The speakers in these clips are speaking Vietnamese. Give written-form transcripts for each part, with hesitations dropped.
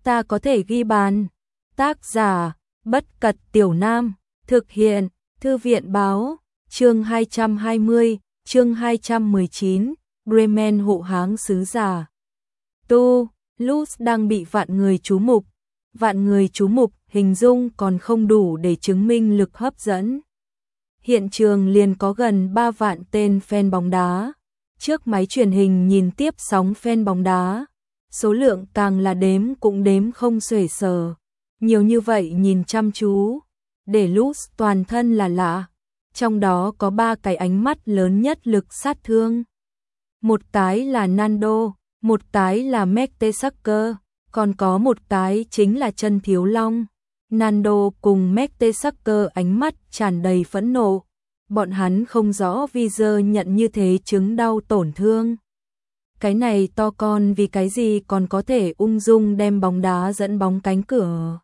ta có thể ghi bàn. Tác giả, Bất Cật Tiểu Nam, thực hiện, Thư viện báo, chương 220, chương 219, Bremen hộ háng sứ giả. Lutz đang bị vạn người chú mục. Vạn người chú mục, hình dung còn không đủ để chứng minh lực hấp dẫn. Hiện trường liền có gần 3 vạn tên fan bóng đá. Trước máy truyền hình nhìn tiếp sóng fan bóng đá. Số lượng càng là đếm cũng đếm không xuể sờ. Nhiều như vậy nhìn chăm chú. Để Lutz toàn thân là lạ. Trong đó có 3 cái ánh mắt lớn nhất lực sát thương. Một cái là Nando, một cái là Mertesacker, còn có một cái chính là Chân Thiếu Long. Nando cùng Mertesacker ánh mắt tràn đầy phẫn nộ. Bọn hắn không rõ Vizer nhận như thế chứng đau tổn thương. Cái này to con vì cái gì còn có thể ung dung đem bóng đá dẫn bóng cánh cửa.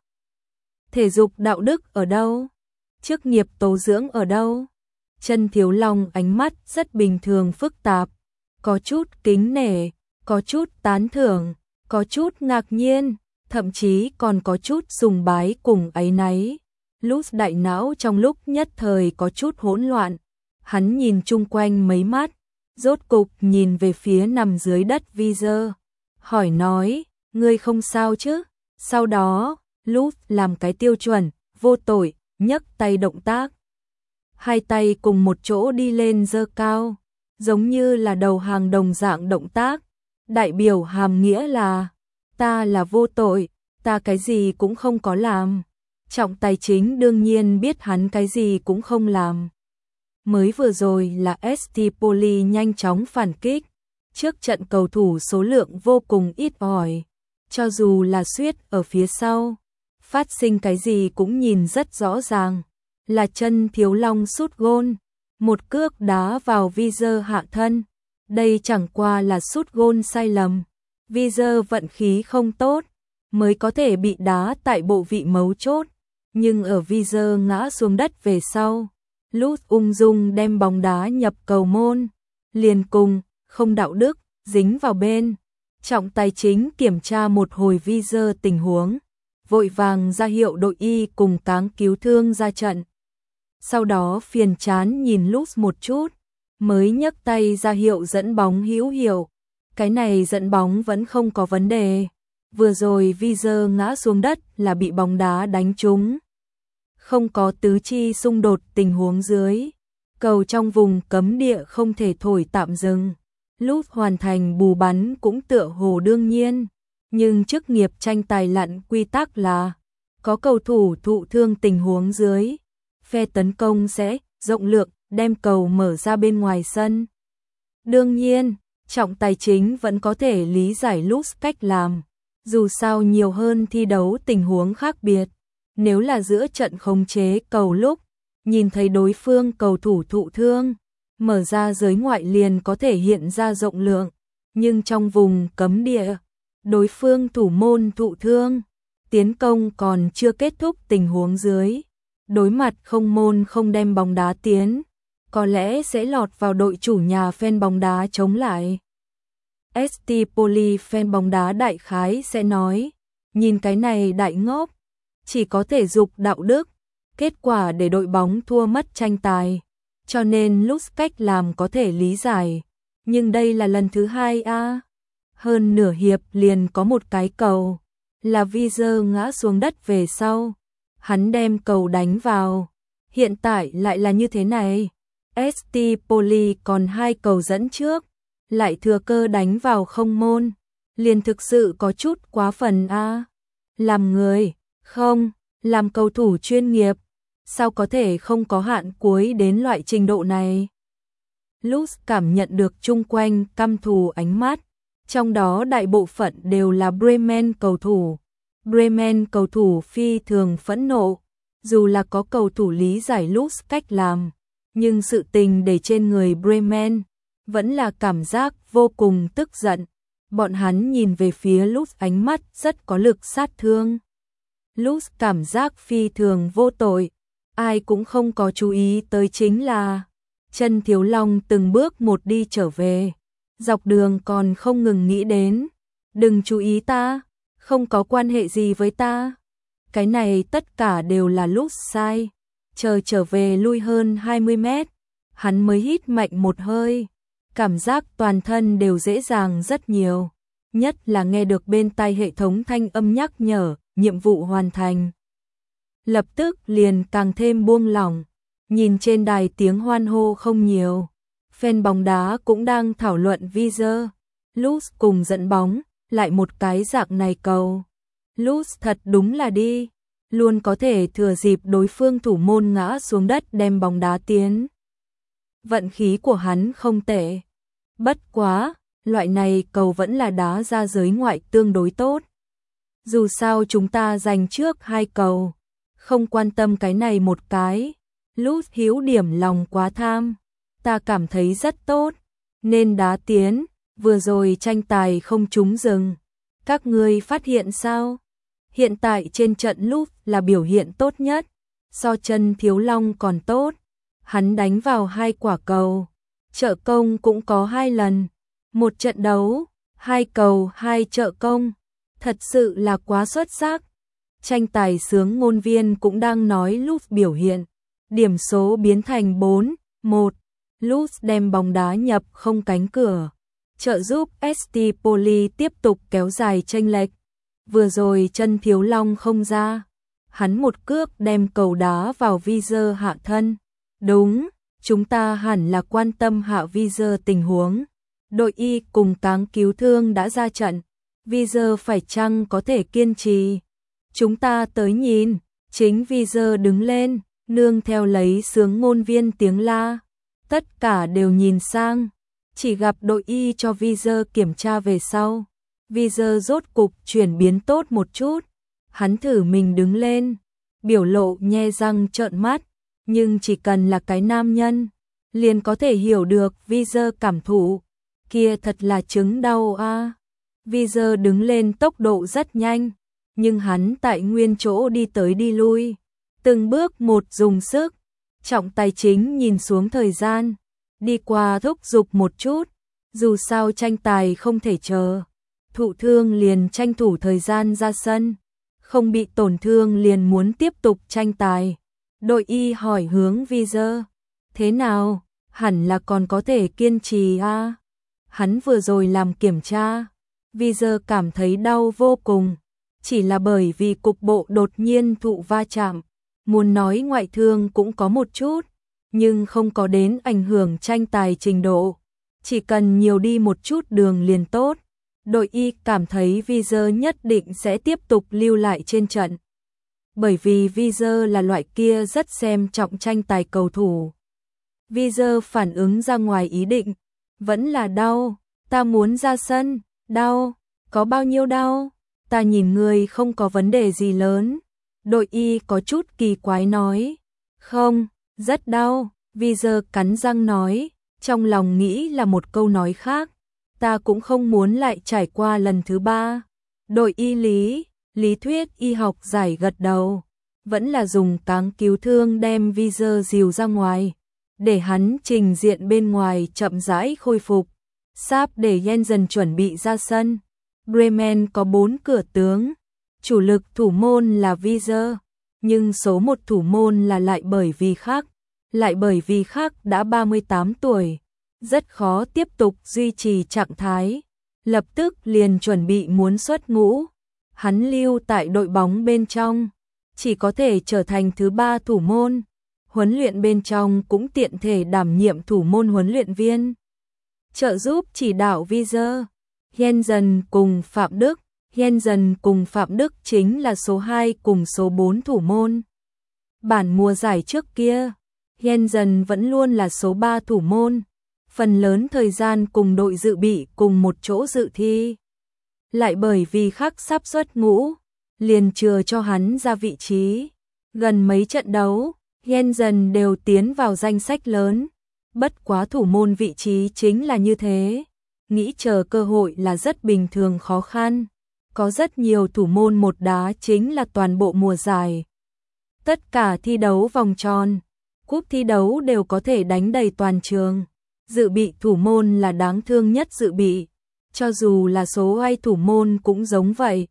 Thể dục đạo đức ở đâu? Chức nghiệp tố dưỡng ở đâu? Chân Thiếu Long ánh mắt rất bình thường phức tạp. Có chút kính nể, có chút tán thưởng, có chút ngạc nhiên, thậm chí còn có chút sùng bái cùng áy náy. Lutz đại não trong lúc nhất thời có chút hỗn loạn. Hắn nhìn chung quanh mấy mắt, rốt cục nhìn về phía nằm dưới đất Vizer. Hỏi nói, ngươi không sao chứ? Sau đó, Lutz làm cái tiêu chuẩn, vô tội, nhấc tay động tác. Hai tay cùng một chỗ đi lên giơ cao, giống như là đầu hàng đồng dạng động tác. Đại biểu hàm nghĩa là, ta là vô tội, ta cái gì cũng không có làm. Trọng tài chính đương nhiên biết hắn cái gì cũng không làm. Mới vừa rồi là ST Poli nhanh chóng phản kích. Trước trận cầu thủ số lượng vô cùng ít ỏi. Cho dù là suýt ở phía sau, phát sinh cái gì cũng nhìn rất rõ ràng. Là Chân Thiếu Long sút gôn, một cước đá vào Vizer hạ thân. Đây chẳng qua là sút gôn sai lầm. Vizer vận khí không tốt, mới có thể bị đá tại bộ vị mấu chốt. Nhưng ở Vizer ngã xuống đất về sau, Lutz ung dung đem bóng đá nhập cầu môn. Liền cùng, không đạo đức, dính vào bên. Trọng tài chính kiểm tra một hồi Vizer tình huống. Vội vàng ra hiệu đội y cùng cáng cứu thương ra trận. Sau đó phiền chán nhìn Lutz một chút, mới nhấc tay ra hiệu dẫn bóng hữu hiệu. Cái này dẫn bóng vẫn không có vấn đề. Vừa rồi Vizer ngã xuống đất là bị bóng đá đánh trúng. Không có tứ chi xung đột tình huống dưới. Cầu trong vùng cấm địa không thể thổi tạm dừng. Lutz hoàn thành bù bắn cũng tựa hồ đương nhiên. Nhưng chức nghiệp tranh tài lặn quy tắc là có cầu thủ thụ thương tình huống dưới. Phe tấn công sẽ rộng lượng đem cầu mở ra bên ngoài sân. Đương nhiên, trọng tài chính vẫn có thể lý giải Lutz cách làm. Dù sao nhiều hơn thi đấu tình huống khác biệt. Nếu là giữa trận khống chế cầu lúc, nhìn thấy đối phương cầu thủ thụ thương, mở ra giới ngoại liền có thể hiện ra rộng lượng. Nhưng trong vùng cấm địa, đối phương thủ môn thụ thương, tiến công còn chưa kết thúc tình huống dưới. Đối mặt không môn không đem bóng đá tiến, có lẽ sẽ lọt vào đội chủ nhà fan bóng đá chống lại. ST Poli fan bóng đá đại khái sẽ nói, nhìn cái này đại ngốc, chỉ có thể dục đạo đức, kết quả để đội bóng thua mất tranh tài. Cho nên Lutz cách làm có thể lý giải, nhưng đây là lần thứ hai hơn nửa hiệp liền có một cái cầu, là Vizer ngã xuống đất về sau. Hắn đem cầu đánh vào. Hiện tại lại là như thế này. ST Poli còn 2 cầu dẫn trước, lại thừa cơ đánh vào không môn. Liền thực sự có chút quá phần Làm người, không, làm cầu thủ chuyên nghiệp, sao có thể không có hạn cuối đến loại trình độ này. Lutz cảm nhận được chung quanh căm thù ánh mắt, trong đó đại bộ phận đều là Bremen cầu thủ. Bremen cầu thủ phi thường phẫn nộ, dù là có cầu thủ lý giải Lutz cách làm, nhưng sự tình để trên người Bremen vẫn là cảm giác vô cùng tức giận. Bọn hắn nhìn về phía Lutz ánh mắt rất có lực sát thương. Lutz cảm giác phi thường vô tội, ai cũng không có chú ý tới chính là Chân Thiếu Long từng bước một đi trở về, dọc đường còn không ngừng nghĩ đến, đừng chú ý ta. Không có quan hệ gì với ta. Cái này tất cả đều là Lutz sai. Chờ trở về lui hơn 20 mét, hắn mới hít mạnh một hơi. Cảm giác toàn thân đều dễ dàng rất nhiều. Nhất là nghe được bên tai hệ thống thanh âm nhắc nhở, nhiệm vụ hoàn thành. Lập tức liền càng thêm buông lỏng. Nhìn trên đài tiếng hoan hô không nhiều. Fan bóng đá cũng đang thảo luận Vizer. Lutz cùng dẫn bóng, lại một cái dạng này cầu. Lutz thật đúng là đi. Luôn có thể thừa dịp đối phương thủ môn ngã xuống đất đem bóng đá tiến. Vận khí của hắn không tệ. Bất quá, loại này cầu vẫn là đá ra giới ngoại tương đối tốt. Dù sao chúng ta giành trước 2 cầu. Không quan tâm cái này một cái. Lutz hiếu điểm lòng quá tham. Ta cảm thấy rất tốt. Nên đá tiến. Vừa rồi tranh tài không trúng rừng. Các ngươi phát hiện sao? Hiện tại trên trận Lutz là biểu hiện tốt nhất. So chân Thiếu Long còn tốt. Hắn đánh vào 2 quả cầu. Trợ công cũng có 2 lần. Một trận đấu, 2 cầu 2 trợ công. Thật sự là quá xuất sắc. Tranh tài sướng ngôn viên cũng đang nói Lutz biểu hiện. Điểm số biến thành 4-1. Lutz đem bóng đá nhập không cánh cửa. Trợ giúp ST Poli tiếp tục kéo dài chênh lệch. Vừa rồi chân Thiếu Long không ra. Hắn một cước đem cầu đá vào Vizer hạ thân. Đúng, chúng ta hẳn là quan tâm hạ Vizer tình huống. Đội Y cùng cáng cứu thương đã ra trận. Vizer phải chăng có thể kiên trì? Chúng ta tới nhìn. Chính Vizer đứng lên, nương theo lấy sướng ngôn viên tiếng la. Tất cả đều nhìn sang. Chỉ gặp đội Y cho Vizer kiểm tra về sau. Vizer rốt cục chuyển biến tốt một chút. Hắn thử mình đứng lên. Biểu lộ nhe răng trợn mắt. Nhưng chỉ cần là cái nam nhân, liền có thể hiểu được Vizer cảm thụ. Kia thật là chứng đau a. Vizer đứng lên tốc độ rất nhanh. Nhưng hắn tại nguyên chỗ đi tới đi lui. Từng bước một dùng sức. Trọng tài chính nhìn xuống thời gian. Đi qua thúc giục một chút. Dù sao tranh tài không thể chờ. Thụ thương liền tranh thủ thời gian ra sân. Không bị tổn thương liền muốn tiếp tục tranh tài. Đội Y hỏi hướng Vizer. Thế nào? Hẳn là còn có thể kiên trì a. Hắn vừa rồi làm kiểm tra. Vizer cảm thấy đau vô cùng. Chỉ là bởi vì cục bộ đột nhiên thụ va chạm. Muốn nói ngoại thương cũng có một chút. Nhưng không có đến ảnh hưởng tranh tài trình độ. Chỉ cần nhiều đi một chút đường liền tốt. Đội Y cảm thấy Vizer nhất định sẽ tiếp tục lưu lại trên trận. Bởi vì Vizer là loại kia rất xem trọng tranh tài cầu thủ. Vizer phản ứng ra ngoài ý định. Vẫn là đau. Ta muốn ra sân. Đau. Có bao nhiêu đau? Ta nhìn người không có vấn đề gì lớn. Đội Y có chút kỳ quái nói. Không, rất đau. Vizer cắn răng nói. Trong lòng nghĩ là một câu nói khác. Ta cũng không muốn lại trải qua lần thứ 3. Đội Y lý thuyết y học giải gật đầu. Vẫn là dùng cáng cứu thương đem Vizer dìu ra ngoài. Để hắn trình diện bên ngoài chậm rãi khôi phục. Sáp để Jensen chuẩn bị ra sân. Bremen có 4 cửa tướng. Chủ lực thủ môn là Vizer. Nhưng số 1 thủ môn là lại bởi vì khác đã 38 tuổi. Rất khó tiếp tục duy trì trạng thái. Lập tức liền chuẩn bị muốn xuất ngũ. Hắn lưu tại đội bóng bên trong. Chỉ có thể trở thành thứ 3 thủ môn. Huấn luyện bên trong cũng tiện thể đảm nhiệm thủ môn huấn luyện viên. Trợ giúp chỉ đạo Vizer. Jensen cùng Phạm Đức. Jensen cùng Phạm Đức chính là số 2 cùng số 4 thủ môn. Bản mùa giải trước kia, Jensen vẫn luôn là số 3 thủ môn. Phần lớn thời gian cùng đội dự bị cùng một chỗ dự thi. Lại bởi vì khác sắp xuất ngũ, liền chừa cho hắn ra vị trí. Gần mấy trận đấu, Jensen đều tiến vào danh sách lớn. Bất quá thủ môn vị trí chính là như thế. Nghĩ chờ cơ hội là rất bình thường khó khăn. Có rất nhiều thủ môn một đá chính là toàn bộ mùa giải. Tất cả thi đấu vòng tròn, cúp thi đấu đều có thể đánh đầy toàn trường. Dự bị thủ môn là đáng thương nhất dự bị. Cho dù là số hay thủ môn cũng giống vậy.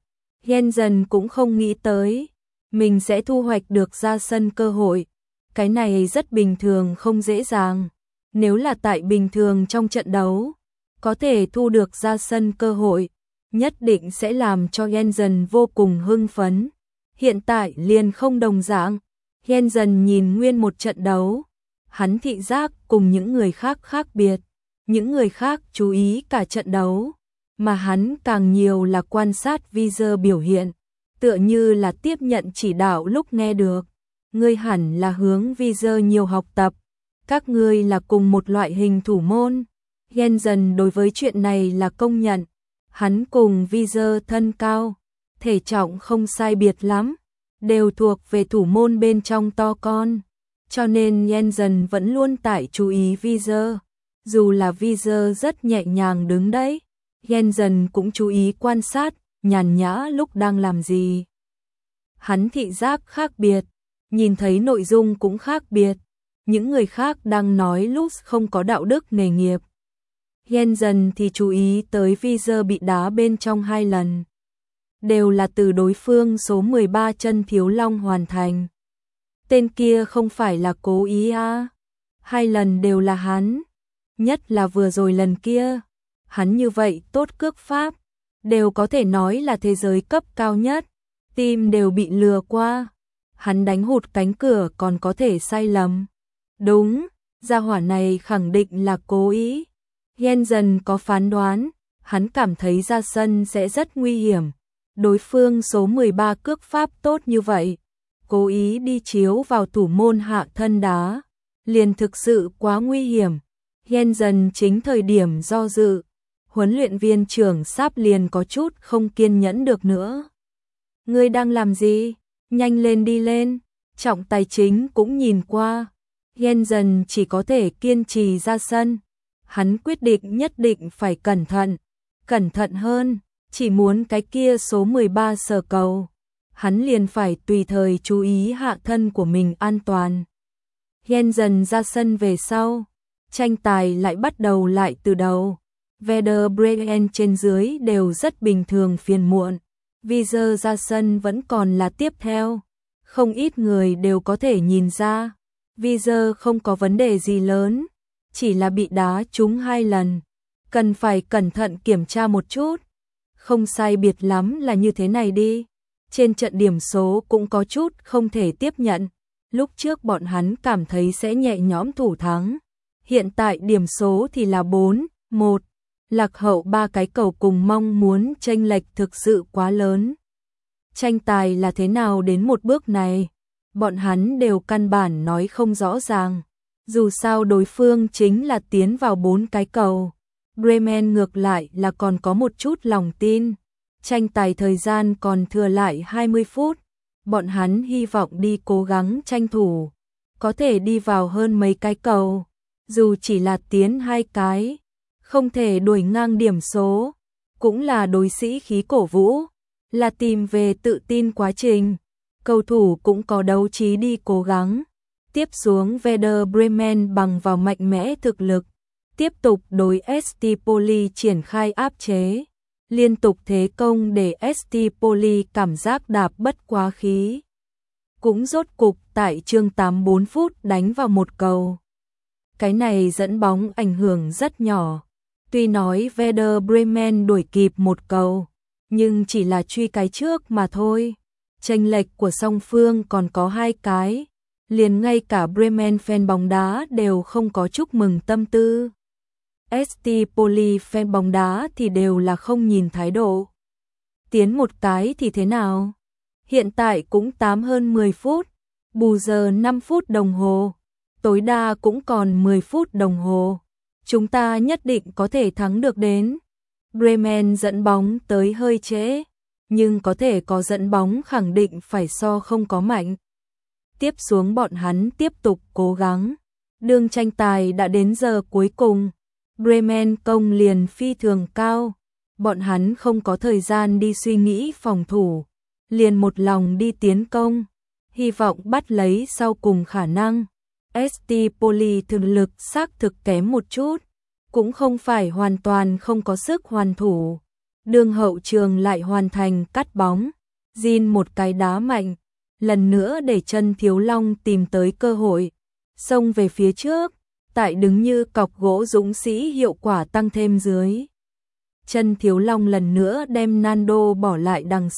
Jensen cũng không nghĩ tới mình sẽ thu hoạch được ra sân cơ hội. Cái này rất bình thường, không dễ dàng. Nếu là tại bình thường trong trận đấu, có thể thu được ra sân cơ hội, nhất định sẽ làm cho Jensen vô cùng hưng phấn. Hiện tại liền không đồng dạng. Jensen nhìn nguyên một trận đấu, hắn thị giác cùng những người khác khác biệt. Những người khác chú ý cả trận đấu, mà hắn càng nhiều là quan sát Visor biểu hiện, tựa như là tiếp nhận chỉ đạo lúc nghe được. Ngươi hẳn là hướng Visor nhiều học tập, các ngươi là cùng một loại hình thủ môn. Jensen đối với chuyện này là công nhận, hắn cùng Visor thân cao, thể trọng không sai biệt lắm, đều thuộc về thủ môn bên trong to con, cho nên Jensen vẫn luôn tại chú ý Visor. Dù là Visor rất nhẹ nhàng đứng đấy, Jensen cũng chú ý quan sát, nhàn nhã lúc đang làm gì. Hắn thị giác khác biệt, nhìn thấy nội dung cũng khác biệt. Những người khác đang nói Lux không có đạo đức nghề nghiệp. Jensen thì chú ý tới Visor bị đá bên trong 2 lần. Đều là từ đối phương số 13 Chân Thiếu Long hoàn thành. Tên kia không phải là cố ý à? 2 lần đều là hắn. Nhất là vừa rồi lần kia, hắn như vậy tốt cước pháp, đều có thể nói là thế giới cấp cao nhất, tim đều bị lừa qua. Hắn đánh hụt cánh cửa còn có thể sai lầm. Đúng, gia hỏa này khẳng định là cố ý. Jensen có phán đoán, hắn cảm thấy ra sân sẽ rất nguy hiểm. Đối phương số 13 cước pháp tốt như vậy, cố ý đi chiếu vào thủ môn hạ thân đá, liền thực sự quá nguy hiểm. Jensen chính thời điểm do dự, huấn luyện viên trưởng Sáp liền có chút không kiên nhẫn được nữa. Ngươi đang làm gì? Nhanh lên đi lên. Trọng tài chính cũng nhìn qua. Jensen chỉ có thể kiên trì ra sân. Hắn quyết định nhất định phải cẩn thận hơn, chỉ muốn cái kia số 13 sờ cầu. Hắn liền phải tùy thời chú ý hạ thân của mình an toàn. Jensen ra sân về sau, tranh tài lại bắt đầu lại từ đầu. Werder Bremen trên dưới đều rất bình thường phiền muộn. Visor ra sân vẫn còn là tiếp theo. Không ít người đều có thể nhìn ra. Visor không có vấn đề gì lớn, chỉ là bị đá trúng 2 lần. Cần phải cẩn thận kiểm tra một chút. Không sai biệt lắm là như thế này đi. Trên trận điểm số cũng có chút không thể tiếp nhận. Lúc trước bọn hắn cảm thấy sẽ nhẹ nhõm thủ thắng. Hiện tại điểm số thì là 4-1. Lạc hậu 3 cái cầu cùng mong muốn chênh lệch thực sự quá lớn. Tranh tài là thế nào đến một bước này? Bọn hắn đều căn bản nói không rõ ràng. Dù sao đối phương chính là tiến vào 4 cái cầu. Bremen ngược lại là còn có một chút lòng tin. Tranh tài thời gian còn thừa lại 20 phút. Bọn hắn hy vọng đi cố gắng tranh thủ. Có thể đi vào hơn mấy cái cầu. Dù chỉ là tiến 2 cái. Không thể đuổi ngang điểm số. Cũng là đối sĩ khí cổ vũ. Là tìm về tự tin quá trình. Cầu thủ cũng có đấu trí đi cố gắng. Tiếp xuống Werder Bremen bằng vào mạnh mẽ thực lực. Tiếp tục đối ST Poli triển khai áp chế. Liên tục thế công để ST Poli cảm giác đạp bất quá khí. Cũng rốt cục tại chương 84 phút đánh vào một cầu. Cái này dẫn bóng ảnh hưởng rất nhỏ. Tuy nói Werder Bremen đuổi kịp một cầu, nhưng chỉ là truy cái trước mà thôi. Chênh lệch của song phương còn có 2 cái. Liền ngay cả Bremen fan bóng đá đều không có chúc mừng tâm tư. ST Poli fan bóng đá thì đều là không nhìn thái độ. Tiến một cái thì thế nào? Hiện tại cũng 8 hơn 10 phút, bù giờ 5 phút đồng hồ, tối đa cũng còn 10 phút đồng hồ. Chúng ta nhất định có thể thắng được đến. Bremen dẫn bóng tới hơi trễ, nhưng có thể có dẫn bóng khẳng định phải so không có mạnh. Tiếp xuống bọn hắn tiếp tục cố gắng. Đường tranh tài đã đến giờ cuối cùng. Bremen công liền phi thường cao. Bọn hắn không có thời gian đi suy nghĩ phòng thủ. Liền một lòng đi tiến công. Hy vọng bắt lấy sau cùng khả năng. ST Poli thực lực xác thực kém một chút. Cũng không phải hoàn toàn không có sức hoàn thủ. Đường hậu trường lại hoàn thành cắt bóng. Jin một cái đá mạnh, lần nữa để chân Thiếu Long tìm tới cơ hội, xông về phía trước, tại đứng như cọc gỗ dũng sĩ hiệu quả tăng thêm dưới. Chân Thiếu Long lần nữa đem Nando bỏ lại đằng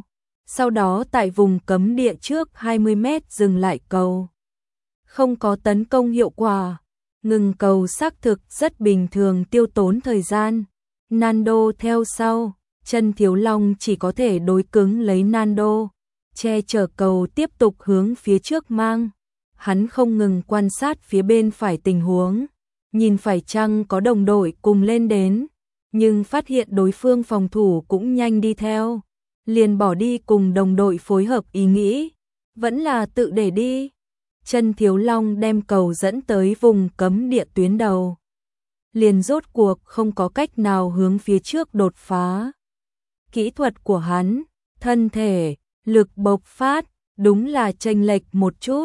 sau đó tại vùng cấm địa trước 20 mét dừng lại cầu. Không có tấn công hiệu quả, ngừng cầu xác thực rất bình thường tiêu tốn thời gian. Nando theo sau, chân Thiếu Long chỉ có thể đối cứng lấy Nando, che chở cầu tiếp tục hướng phía trước mang. Hắn không ngừng quan sát phía bên phải tình huống, nhìn phải chăng có đồng đội cùng lên đến, nhưng phát hiện đối phương phòng thủ cũng nhanh đi theo, liền bỏ đi cùng đồng đội phối hợp ý nghĩ, vẫn là tự để đi. Chân Thiếu Long đem cầu dẫn tới vùng cấm địa tuyến đầu, liền rốt cuộc không có cách nào hướng phía trước đột phá. Kỹ thuật của hắn, thân thể, lực bộc phát, đúng là chênh lệch một chút.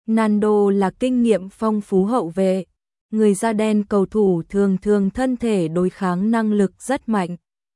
Nando là kinh nghiệm phong phú hậu vệ, người da đen cầu thủ thường thường thân thể đối kháng năng lực rất mạnh.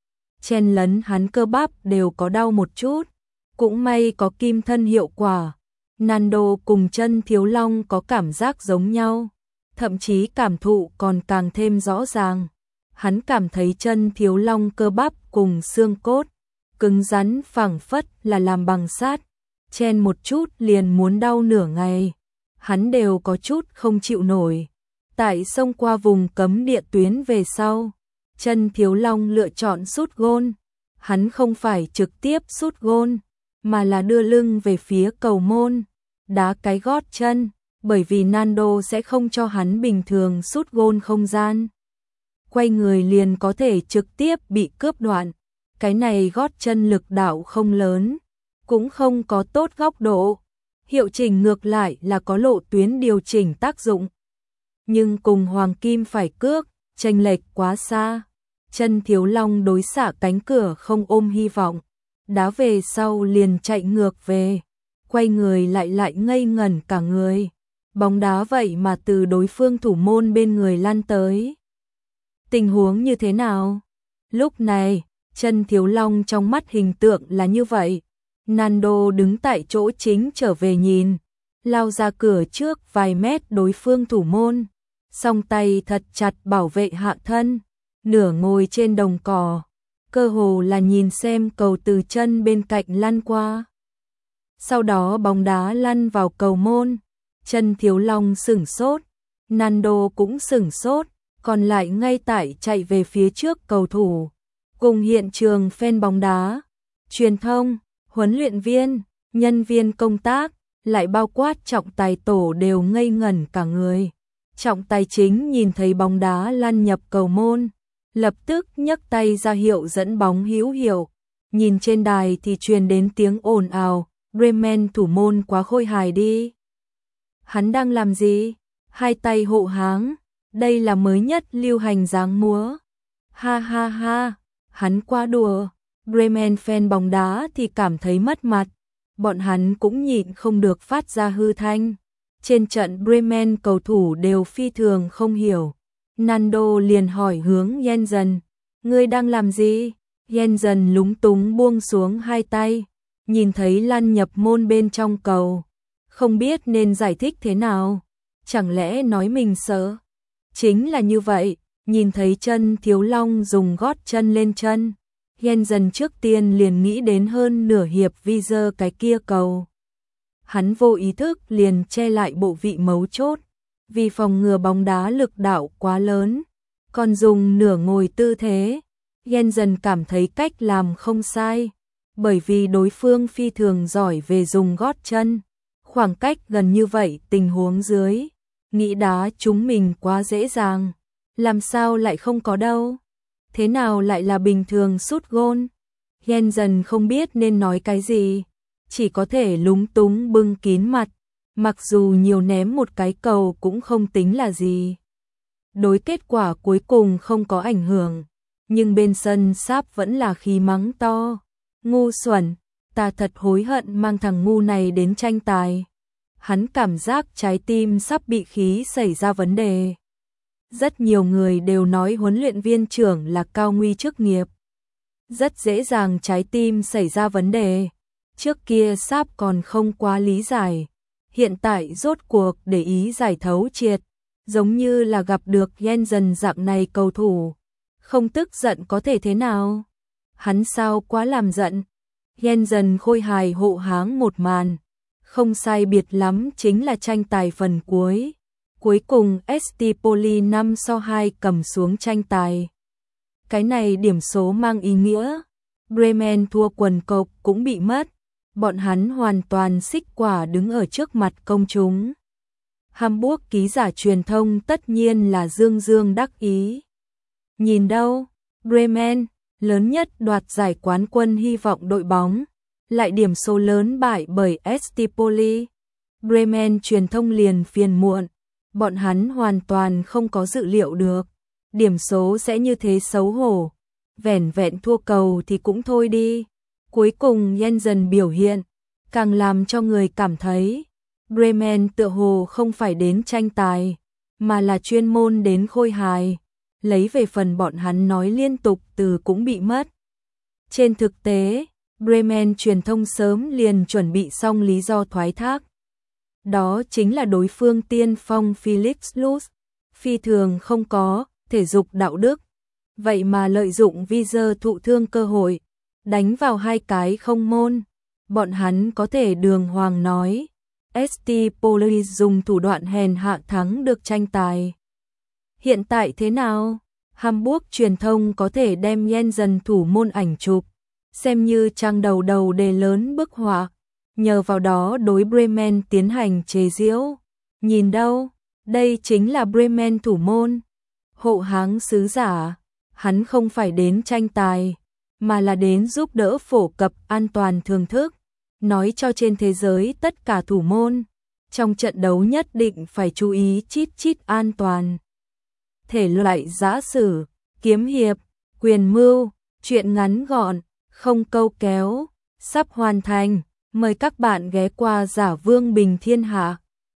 Chen lấn hắn cơ bắp đều có đau một chút, cũng may có kim thân hiệu quả. Nando cùng chân Thiếu Long có cảm giác giống nhau, thậm chí cảm thụ còn càng thêm rõ ràng. Hắn cảm thấy chân Thiếu Long cơ bắp cùng xương cốt, cứng rắn phẳng phất là làm bằng sắt, chen một chút liền muốn đau nửa ngày. Hắn đều có chút không chịu nổi. Tại xông qua vùng cấm địa tuyến về sau, chân Thiếu Long lựa chọn sút gôn. Hắn không phải trực tiếp sút gôn, mà là đưa lưng về phía cầu môn, đá cái gót chân, bởi vì Nando sẽ không cho hắn bình thường sút gôn không gian. Quay người liền có thể trực tiếp bị cướp đoạn. Cái này gót chân lực đạo không lớn, cũng không có tốt góc độ. Hiệu chỉnh ngược lại là có lộ tuyến điều chỉnh tác dụng. Nhưng cùng Hoàng Kim phải cước, chênh lệch quá xa. Chân Thiếu Long đối xạ cánh cửa không ôm hy vọng, đá về sau liền chạy ngược về, quay người lại ngây ngẩn cả người. Bóng đá vậy mà từ đối phương thủ môn bên người lăn tới. Tình huống như thế nào? Lúc này, chân Thiếu Long trong mắt hình tượng là như vậy. Nando đứng tại chỗ chính trở về nhìn, lao ra cửa trước vài mét đối phương thủ môn, song tay thật chặt bảo vệ hạ thân, nửa ngồi trên đồng cỏ, cơ hồ là nhìn xem cầu từ chân bên cạnh lăn qua. Sau đó bóng đá lăn vào cầu môn, chân Thiếu Long sửng sốt, Nando cũng sửng sốt, còn lại ngay tại chạy về phía trước cầu thủ. Cùng hiện trường fan bóng đá, truyền thông, huấn luyện viên, nhân viên công tác, lại bao quát trọng tài tổ đều ngây ngẩn cả người. Trọng tài chính nhìn thấy bóng đá lăn nhập cầu môn, lập tức nhấc tay ra hiệu dẫn bóng hữu hiệu. Nhìn trên đài thì truyền đến tiếng ồn ào, Bremen thủ môn quá khôi hài đi. Hắn đang làm gì? Hai tay hộ háng, đây là mới nhất lưu hành dáng múa. Ha ha ha, hắn quá đùa. Bremen fan bóng đá thì cảm thấy mất mặt, bọn hắn cũng nhịn không được phát ra hư thanh. Trên trận Bremen cầu thủ đều phi thường không hiểu. Nando liền hỏi hướng Jensen, ngươi đang làm gì? Jensen lúng túng buông xuống hai tay, nhìn thấy lăn nhập môn bên trong cầu, không biết nên giải thích thế nào. Chẳng lẽ nói mình sợ? Chính là như vậy, nhìn thấy chân Thiếu Long dùng gót chân lên chân, Jensen trước tiên liền nghĩ đến hơn nửa hiệp vi dơ cái kia cầu. Hắn vô ý thức liền che lại bộ vị mấu chốt, vì phòng ngừa bóng đá lực đạo quá lớn, còn dùng nửa ngồi tư thế. Jensen cảm thấy cách làm không sai, bởi vì đối phương phi thường giỏi về dùng gót chân. Khoảng cách gần như vậy tình huống dưới, nghĩ đá chúng mình quá dễ dàng, làm sao lại không có đâu. Thế nào lại là bình thường sút gôn? Jensen không biết nên nói cái gì, chỉ có thể lúng túng bưng kín mặt, mặc dù nhiều ném một cái cầu cũng không tính là gì. Đối kết quả cuối cùng không có ảnh hưởng, nhưng bên sân Sáp vẫn là khí mắng to. Ngu xuẩn, ta thật hối hận mang thằng ngu này đến tranh tài. Hắn cảm giác trái tim sắp bị khí xảy ra vấn đề. Rất nhiều người đều nói huấn luyện viên trưởng là cao nguy chức nghiệp, rất dễ dàng trái tim xảy ra vấn đề. Trước kia Sáp còn không quá lý giải, hiện tại rốt cuộc để ý giải thấu triệt, giống như là gặp được Jensen dạng này cầu thủ, không tức giận có thể thế nào? Hắn sao quá làm giận? Jensen khôi hài hộ háng một màn, không sai biệt lắm chính là tranh tài phần cuối. Cuối cùng Estipoli 5-2 cầm xuống tranh tài. Cái này điểm số mang ý nghĩa Bremen thua quần cộc cũng bị mất, bọn hắn hoàn toàn xích quả đứng ở trước mặt công chúng. Hamburg ký giả truyền thông tất nhiên là dương dương đắc ý. Nhìn đâu, Bremen, lớn nhất đoạt giải quán quân hy vọng đội bóng, lại điểm số lớn bại bởi Estipoli. Bremen truyền thông liền phiền muộn, bọn hắn hoàn toàn không có dự liệu được điểm số sẽ như thế xấu hổ. Vẻn vẹn thua cầu thì cũng thôi đi. Cuối cùng Jensen biểu hiện, càng làm cho người cảm thấy Bremen tựa hồ không phải đến tranh tài, mà là chuyên môn đến khôi hài. Lấy về phần bọn hắn nói liên tục từ cũng bị mất. Trên thực tế, Bremen truyền thông sớm liền chuẩn bị xong lý do thoái thác. Đó chính là đối phương tiên phong Felix Luz, phi thường không có thể dục đạo đức. Vậy mà lợi dụng Vizer thụ thương cơ hội, đánh vào 2 cái không môn. Bọn hắn có thể đường hoàng nói, Estipoli dùng thủ đoạn hèn hạ thắng được tranh tài. Hiện tại thế nào? Hamburg truyền thông có thể đem Jensen thủ môn ảnh chụp, xem như trang đầu đề lớn bức họa, nhờ vào đó đối Bremen tiến hành chế giễu. Nhìn đâu, đây chính là Bremen thủ môn, hộ háng sứ giả. Hắn không phải đến tranh tài, mà là đến giúp đỡ phổ cập an toàn thưởng thức, nói cho trên thế giới tất cả thủ môn, trong trận đấu nhất định phải chú ý chít an toàn. Thể loại giã sử, kiếm hiệp, quyền mưu, truyện ngắn gọn, không câu kéo, sắp hoàn thành, mời các bạn ghé qua Giả Vương Bình Thiên Hạ.